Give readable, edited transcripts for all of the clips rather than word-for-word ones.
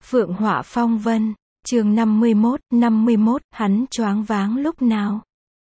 Phượng Họa Phong Vân, chương 51, hắn choáng váng lúc nào?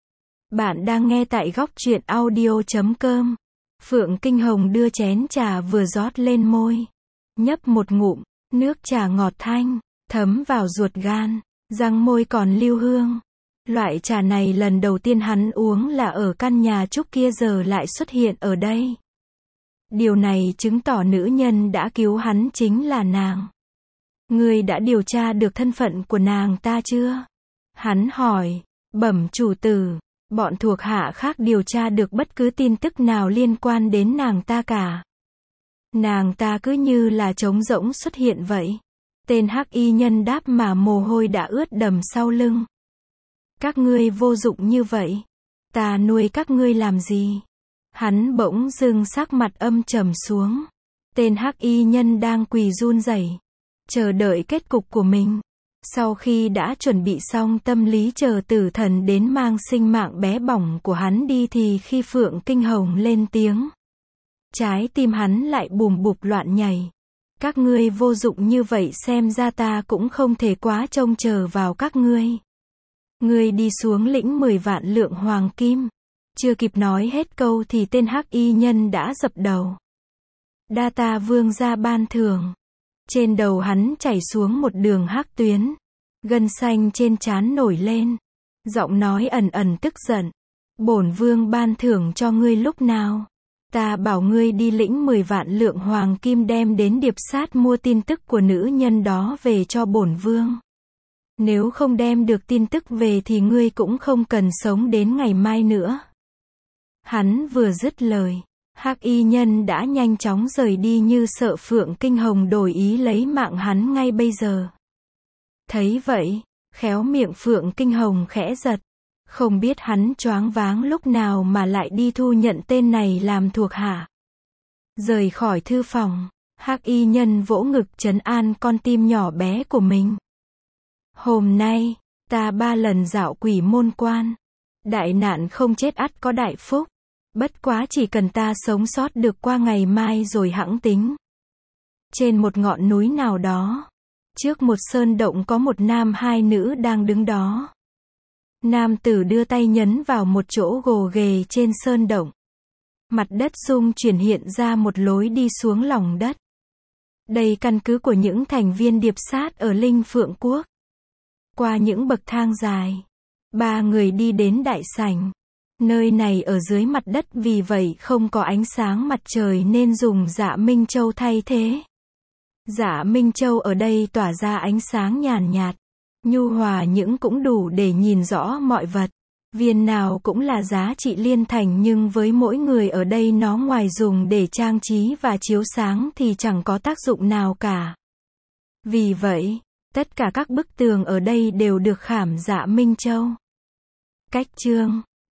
Bạn đang nghe tại góc truyện audio.com. Phượng Kinh Hồng đưa chén trà vừa rót lên môi. Nhấp một ngụm, nước trà ngọt thanh, thấm vào ruột gan, răng môi còn lưu hương. Loại trà này lần đầu tiên hắn uống là ở căn nhà trúc kia, giờ lại xuất hiện ở đây. Điều này chứng tỏ nữ nhân đã cứu hắn chính là nàng. Ngươi đã điều tra được thân phận của nàng ta chưa? Hắn hỏi. Bẩm chủ tử, bọn thuộc hạ khác điều tra được bất cứ tin tức nào liên quan đến nàng ta cả. Nàng ta cứ như là trống rỗng xuất hiện vậy. Tên hắc y nhân đáp mà mồ hôi đã ướt đầm sau lưng. Các ngươi vô dụng như vậy. Ta nuôi các ngươi làm gì? Hắn bỗng dưng sắc mặt âm trầm xuống. Tên hắc y nhân đang quỳ run rẩy, chờ đợi kết cục của mình. Sau khi đã chuẩn bị xong tâm lý chờ tử thần đến mang sinh mạng bé bỏng của hắn đi thì khi Phượng Kinh Hồng lên tiếng, trái tim hắn lại bùm bụp loạn nhảy. Các ngươi vô dụng như vậy, xem ra ta cũng không thể quá trông chờ vào các ngươi. Ngươi đi xuống lĩnh 10 vạn lượng hoàng kim. Chưa kịp nói hết câu thì tên hắc y nhân đã dập đầu. Đa tạ vương gia ban thưởng. Trên đầu hắn chảy xuống một đường hắc tuyến. Gân xanh trên trán nổi lên. Giọng nói ẩn ẩn tức giận. Bổn vương ban thưởng cho ngươi lúc nào? Ta bảo ngươi đi lĩnh 10 vạn lượng hoàng kim đem đến điệp sát mua tin tức của nữ nhân đó về cho bổn vương. Nếu không đem được tin tức về thì ngươi cũng không cần sống đến ngày mai nữa. Hắn vừa dứt lời, hắc y nhân đã nhanh chóng rời đi như sợ Phượng Kinh Hồng đổi ý lấy mạng hắn ngay bây giờ. Thấy vậy, khéo miệng Phượng Kinh Hồng khẽ giật. Không biết hắn choáng váng lúc nào mà lại đi thu nhận tên này làm thuộc hạ. Rời khỏi thư phòng, hắc y nhân vỗ ngực trấn an con tim nhỏ bé của mình. Hôm nay, ta 3 lần dạo quỷ môn quan. Đại nạn không chết ắt có đại phúc. Bất quá chỉ cần ta sống sót được qua ngày mai rồi hẵng tính. Trên một ngọn núi nào đó, trước một sơn động có một nam hai nữ đang đứng đó. Nam tử đưa tay nhấn vào một chỗ gồ ghề trên sơn động. Mặt đất rung chuyển, hiện ra một lối đi xuống lòng đất. Đây căn cứ của những thành viên điệp sát ở Linh Phượng Quốc. Qua những bậc thang dài, 3 người đi đến đại sảnh. Nơi này ở dưới mặt đất, vì vậy không có ánh sáng mặt trời nên dùng dạ Minh Châu thay thế. Dạ Minh Châu ở đây tỏa ra ánh sáng nhàn nhạt, nhu hòa nhưng cũng đủ để nhìn rõ mọi vật. Viên nào cũng là giá trị liên thành, nhưng với mỗi người ở đây nó ngoài dùng để trang trí và chiếu sáng thì chẳng có tác dụng nào cả. Vì vậy, tất cả các bức tường ở đây đều được khảm dạ Minh Châu. Cách chương